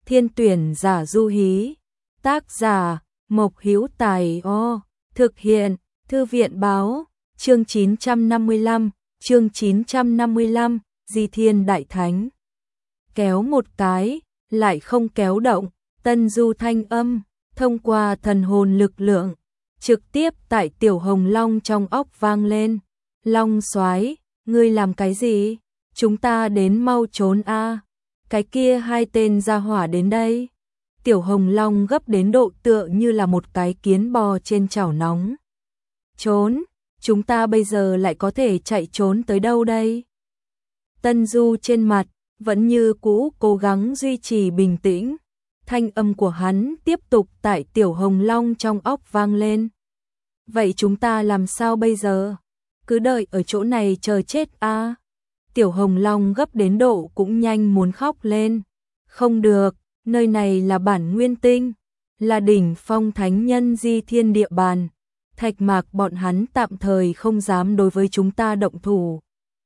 Thiên tuyển giả du hí. Tác giả Mộc Hữu Tài. Thực hiện Thư viện báo. Chương 955, chương 955, Di Thiên Đại Thánh. Kéo một cái, lại không kéo động, Tân Du thanh âm, thông qua thần hồn lực lượng, trực tiếp tại Tiểu Hồng Long trong óc vang lên. Long soái, ngươi làm cái gì? Chúng ta đến mau trốn a. Cái kia hai tên gia hỏa đến đây. Tiểu Hồng Long gấp đến độ tựa như là một cái kiến bò trên chảo nóng. Trốn, chúng ta bây giờ lại có thể chạy trốn tới đâu đây? Tân Du trên mặt vẫn như cũ cố gắng duy trì bình tĩnh. Thanh âm của hắn tiếp tục tại Tiểu Hồng Long trong óc vang lên. Vậy chúng ta làm sao bây giờ? Cứ đợi ở chỗ này chờ chết a. Tiểu Hồng Long gấp đến độ cũng nhanh muốn khóc lên. Không được, nơi này là bản nguyên tinh, là đỉnh phong thánh nhân Di Thiên địa bàn. Thạch Mạc bọn hắn tạm thời không dám đối với chúng ta động thủ.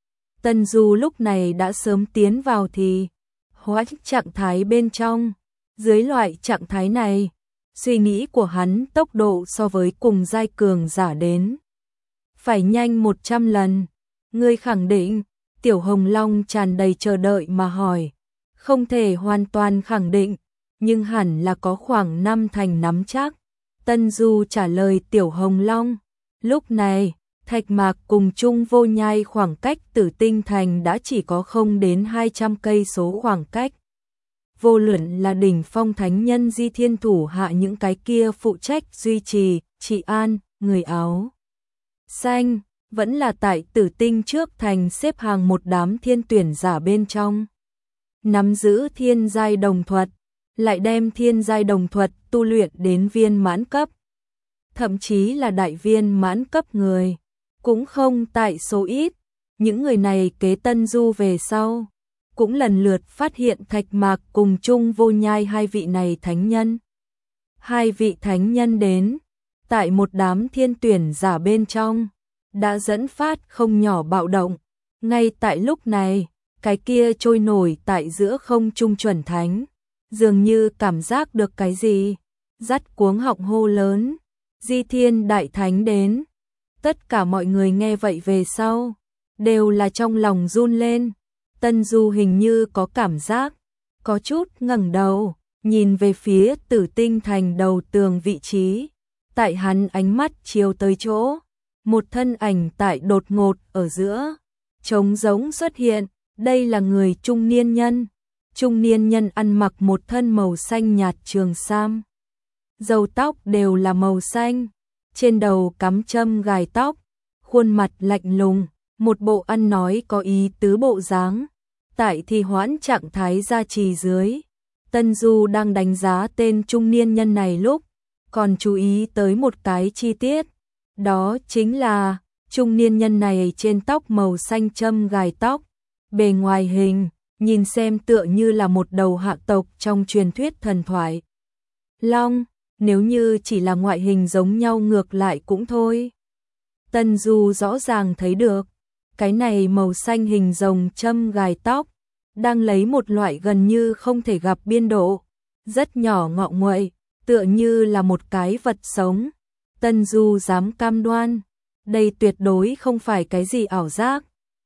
Tân Du lúc này đã sớm tiến vào thì hóa trạng thái bên trong. Dưới loại trạng thái này, suy nghĩ của hắn tốc độ so với cùng giai cường giả đến phải nhanh 100 lần. Ngươi khẳng định? Tiểu Hồng Long tràn đầy chờ đợi mà hỏi. Không thể hoàn toàn khẳng định, nhưng hẳn là có khoảng 5 thành nắm chắc. Tân Du trả lời Tiểu Hồng Long. Lúc này, Thạch Mạc cùng Trung Vô Nhai khoảng cách Tử Tinh Thành đã chỉ có không đến 200 cây số khoảng cách. Vô luận là đỉnh phong thánh nhân Di Thiên thủ hạ những cái kia phụ trách duy trì, trị an, người áo xanh, vẫn là tại Tử Tinh trước thành xếp hàng một đám thiên tuyển giả bên trong. Nắm giữ thiên giai đồng thuật, lại đem thiên giai đồng thuật tu luyện đến viên mãn cấp. Thậm chí là đại viên mãn cấp người, cũng không tại số ít. Những người này kế Tân Du về sau, cũng lần lượt phát hiện Thạch Mạc cùng Trung Vô Nhai hai vị này thánh nhân. Hai vị thánh nhân đến, tại một đám thiên tuyển giả bên trong, đã dẫn phát không nhỏ bạo động. Ngay tại lúc này, cái kia trôi nổi tại giữa không trung chuẩn thánh, dường như cảm giác được cái gì, dắt cuống họng hô lớn, Di Thiên Đại Thánh đến. Tất cả mọi người nghe vậy về sau, đều là trong lòng run lên. Tân Du hình như có cảm giác, có chút ngẩng đầu, nhìn về phía Tử Tinh Thành đầu tường vị trí. Tại hắn ánh mắt chiếu tới chỗ, một thân ảnh tại đột ngột ở giữa, trống rỗng xuất hiện. Đây là người trung niên nhân. Trung niên nhân ăn mặc một thân màu xanh nhạt trường sam. Râu tóc đều là màu xanh, trên đầu cắm châm gài tóc, khuôn mặt lạnh lùng, một bộ ăn nói có ý tứ bộ dáng. Tại thì hoãn trạng thái gia trì dưới, Tân Du đang đánh giá tên trung niên nhân này lúc, còn chú ý tới một cái chi tiết. Đó chính là, trung niên nhân này trên tóc màu xanh châm gài tóc, bề ngoài hình, nhìn xem tựa như là một đầu hạ tộc trong truyền thuyết thần thoại. Long, nếu như chỉ là ngoại hình giống nhau ngược lại cũng thôi. Tân Du rõ ràng thấy được, cái này màu xanh hình rồng châm gài tóc, đang lấy một loại gần như không thể gặp biên độ, rất nhỏ ngọ nguậy, tựa như là một cái vật sống. Tân Du dám cam đoan, đây tuyệt đối không phải cái gì ảo giác.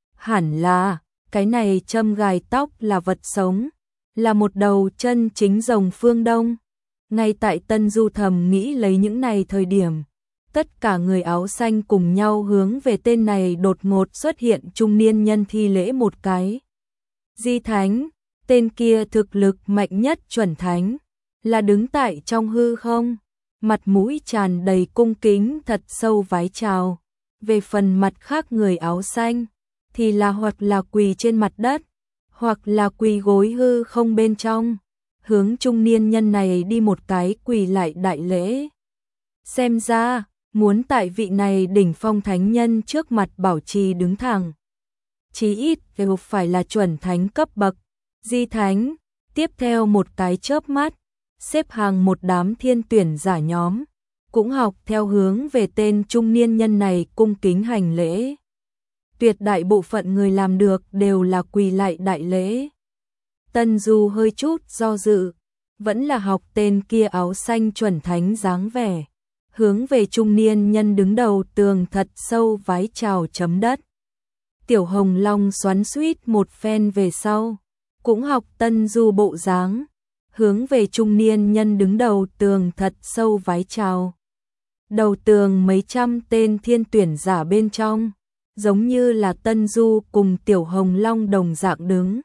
Hẳn là, cái này châm gài tóc là vật sống, là một đầu chân chính rồng phương Đông. Ngay tại Tân Du thầm nghĩ lấy những này thời điểm, tất cả người áo xanh cùng nhau hướng về tên này đột ngột xuất hiện trung niên nhân thi lễ một cái. Di Thánh, tên kia thực lực mạnh nhất chuẩn thánh, là đứng tại trong hư không, mặt mũi tràn đầy cung kính thật sâu vái chào. Về phần mặt khác người áo xanh, thì là hoặc là quỳ trên mặt đất, hoặc là quỳ gối hư không bên trong, hướng trung niên nhân này đi một cái quỳ lại đại lễ. Xem ra, muốn tại vị này đỉnh phong thánh nhân trước mặt bảo trì đứng thẳng, chí ít đều phải là chuẩn thánh cấp bậc. Di Thánh, tiếp theo một cái chớp mắt, xếp hàng một đám thiên tuyển giả nhóm, cũng học theo hướng về tên trung niên nhân này cung kính hành lễ. Tuyệt đại bộ phận người làm được đều là quỳ lại đại lễ. Tân Du hơi chút do dự, vẫn là học tên kia áo xanh chuẩn thánh dáng vẻ, hướng về trung niên nhân đứng đầu tường thật sâu vái chào chấm đất. Tiểu Hồng Long xoắn xuýt một phen về sau, cũng học Tân Du bộ dáng, hướng về trung niên nhân đứng đầu tường thật sâu vái chào. Đầu tường mấy trăm tên thiên tuyển giả bên trong, giống như là Tân Du cùng Tiểu Hồng Long đồng dạng đứng.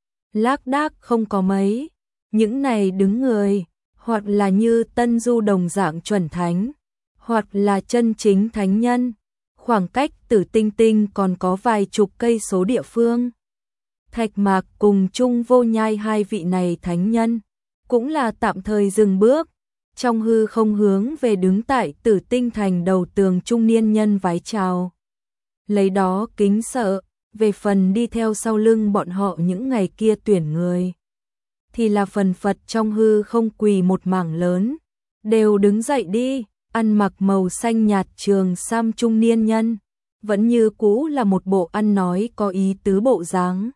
Lác đác không có mấy, những này đứng người, hoặc là như Tân Du đồng dạng chuẩn thánh, hoặc là chân chính thánh nhân, khoảng cách Tử Tinh Tinh còn có vài chục cây số địa phương. Thạch Mạc cùng Trung Vô Nhai hai vị này thánh nhân, cũng là tạm thời dừng bước, trong hư không hướng về đứng tại Tử Tinh Thành đầu tường trung niên nhân vái chào. Lấy đó kính sợ, về phần đi theo sau lưng bọn họ những ngày kia tuyển người, thì là phần phật trong hư không quỳ một mảng lớn, đều đứng dậy đi. Ăn mặc màu xanh nhạt trường sam trung niên nhân, vẫn như cũ là một bộ ăn nói có ý tứ bộ dáng.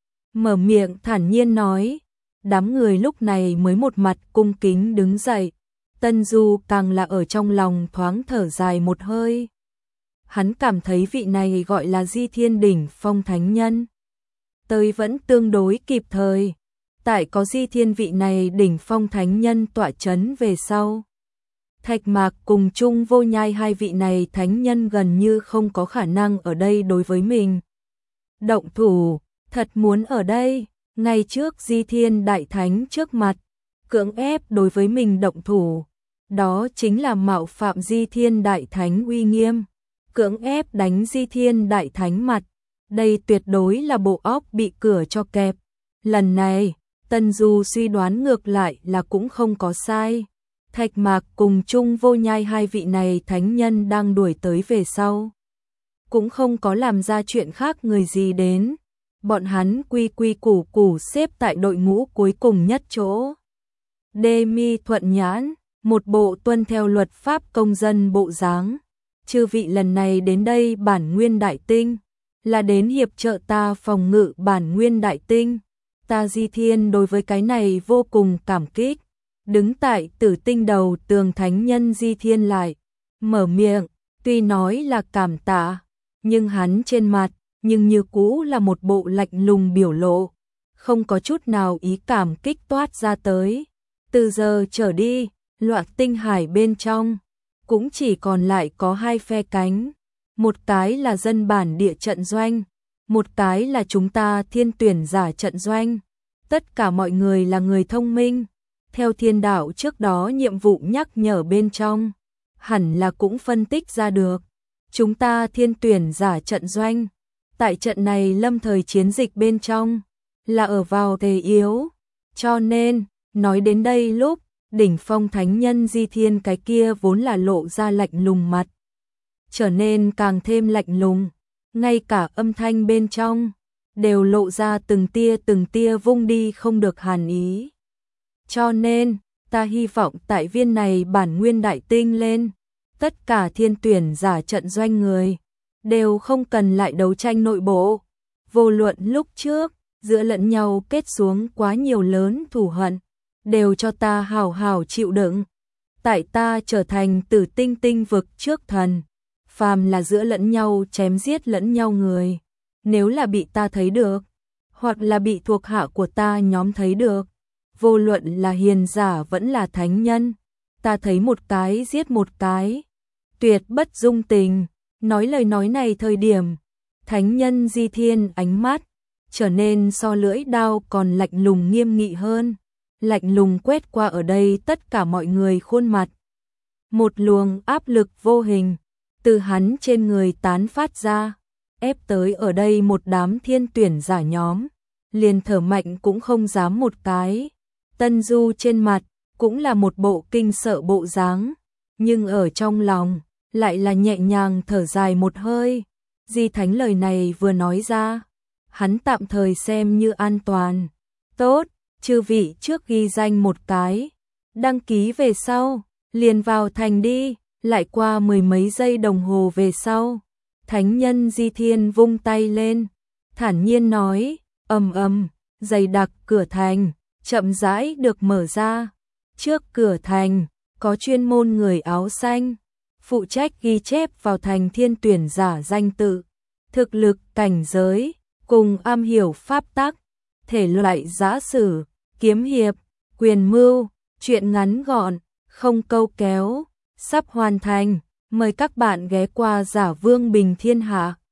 Mở miệng thản nhiên nói, đám người lúc này mới một mặt cung kính đứng dậy, Tân Du càng là ở trong lòng thoáng thở dài một hơi. Hắn cảm thấy vị này gọi là Di Thiên Đỉnh Phong Thánh Nhân tới vẫn tương đối kịp thời, tại có Di Thiên vị này Đỉnh Phong Thánh Nhân tọa chấn về sau. Thạch Mạc cùng Trung Vô Nhai hai vị này thánh nhân gần như không có khả năng ở đây đối với mình động thủ, thật muốn ở đây, ngay trước Di Thiên Đại Thánh trước mặt, cưỡng ép đối với mình động thủ, đó chính là mạo phạm Di Thiên Đại Thánh uy nghiêm, cưỡng ép đánh Di Thiên Đại Thánh mặt, đây tuyệt đối là bộ óc bị cửa cho kẹp. Lần này, Tân Du suy đoán ngược lại là cũng không có sai. Thạch Mạc cùng Trung Vô Nhai hai vị này thánh nhân đang đuổi tới về sau, cũng không có làm ra chuyện khác người gì đến, bọn hắn quy quy củ củ xếp tại đội ngũ cuối cùng nhất chỗ. Đê mi thuận nhãn, một bộ tuân theo luật pháp công dân bộ dáng. Chư vị lần này đến đây bản nguyên đại tinh, là đến hiệp trợ ta phòng ngự bản nguyên đại tinh. Ta Di Thiên đối với cái này vô cùng cảm kích. Đứng tại Tử Tinh đầu tường thánh nhân Di Thiên lại mở miệng, tuy nói là cảm tạ, nhưng hắn trên mặt nhưng như cũ là một bộ lạnh lùng biểu lộ, không có chút nào ý cảm kích toát ra tới. Từ giờ trở đi, Loạn Tinh Hải bên trong cũng chỉ còn lại có hai phe cánh, một cái là dân bản địa trận doanh, một cái là chúng ta thiên tuyển giả trận doanh. Tất cả mọi người là người thông minh, theo thiên đạo trước đó nhiệm vụ nhắc nhở bên trong, hẳn là cũng phân tích ra được. Chúng ta thiên tuyển giả trận doanh, tại trận này lâm thời chiến dịch bên trong, là ở vào thế yếu. Cho nên, nói đến đây lúc, đỉnh phong thánh nhân Di Thiên cái kia vốn là lộ ra lạnh lùng mặt, trở nên càng thêm lạnh lùng, ngay cả âm thanh bên trong, đều lộ ra từng tia vung đi không được hàn ý. Cho nên, ta hy vọng tại viên này bản nguyên đại tinh lên, tất cả thiên tuyển giả trận doanh người, đều không cần lại đấu tranh nội bộ. Vô luận lúc trước, giữa lẫn nhau kết xuống quá nhiều lớn thù hận, đều cho ta hảo hảo chịu đựng. Tại ta trở thành Tử Tinh tinh vực trước thần, phàm là giữa lẫn nhau chém giết lẫn nhau người, nếu là bị ta thấy được, hoặc là bị thuộc hạ của ta nhóm thấy được, vô luận là hiền giả vẫn là thánh nhân, ta thấy một cái giết một cái, tuyệt bất dung tình. Nói lời nói này thời điểm, thánh nhân Di Thiên ánh mắt trở nên so lưỡi đao còn lạnh lùng nghiêm nghị hơn, lạnh lùng quét qua ở đây tất cả mọi người khuôn mặt. Một luồng áp lực vô hình từ hắn trên người tán phát ra, ép tới ở đây một đám thiên tuyển giả nhóm, liền thở mạnh cũng không dám một cái. Tân Du trên mặt cũng là một bộ kinh sợ bộ dáng, nhưng ở trong lòng lại là nhẹ nhàng thở dài một hơi. Di Thánh lời này vừa nói ra, hắn tạm thời xem như an toàn. Tốt, chư vị trước ghi danh một cái, đăng ký về sau, liền vào thành đi. Lại qua mười mấy giây đồng hồ về sau, thánh nhân Di Thiên vung tay lên, thản nhiên nói, ầm ầm, dày đặc cửa thành chậm rãi được mở ra. Trước cửa thành, có chuyên môn người áo xanh, phụ trách ghi chép vào thành thiên tuyển giả danh tự, thực lực, cảnh giới, cùng am hiểu pháp tắc, thể loại giã sử, kiếm hiệp, quyền mưu, truyện ngắn gọn, không câu kéo, sắp hoàn thành. Mời các bạn ghé qua Giả Vương Bình Thiên Hạ.